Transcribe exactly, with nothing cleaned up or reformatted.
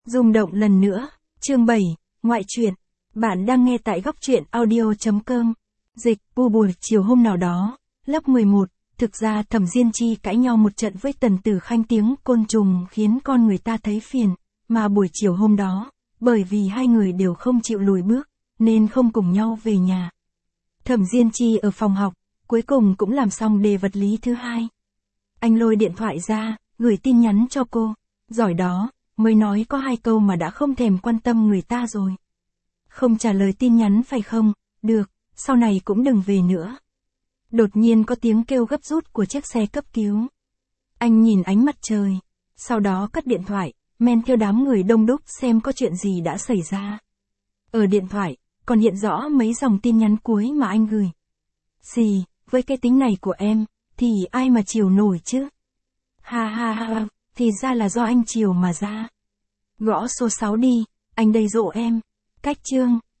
Rung động lần nữa, chương bảy, ngoại truyện. Bạn đang nghe tại góc truyện audio.com. Dịch, bu buổi chiều hôm nào đó, lớp mười một, thực ra Thẩm Diên Chi cãi nhau một trận với Tần Tử Khanh tiếng côn trùng khiến con người ta thấy phiền, mà buổi chiều hôm đó, bởi vì hai người đều không chịu lùi bước, nên không cùng nhau về nhà. Thẩm Diên Chi ở phòng học, cuối cùng cũng làm xong đề vật lý thứ hai. Anh lôi điện thoại ra, gửi tin nhắn cho cô, giỏi đó. Mới nói có hai câu mà đã không thèm quan tâm người ta rồi. Không trả lời tin nhắn phải không? Được, sau này cũng đừng về nữa. Đột nhiên có tiếng kêu gấp rút của chiếc xe cấp cứu. Anh nhìn ánh mặt trời, sau đó cất điện thoại, men theo đám người đông đúc xem có chuyện gì đã xảy ra. Ở điện thoại, còn hiện rõ mấy dòng tin nhắn cuối mà anh gửi. Xì, với cái tính này của em, thì ai mà chiều nổi chứ? Ha ha ha, thì ra là do anh chiều mà ra. Gõ số sáu đi, anh đây dỗ em. Cách chương.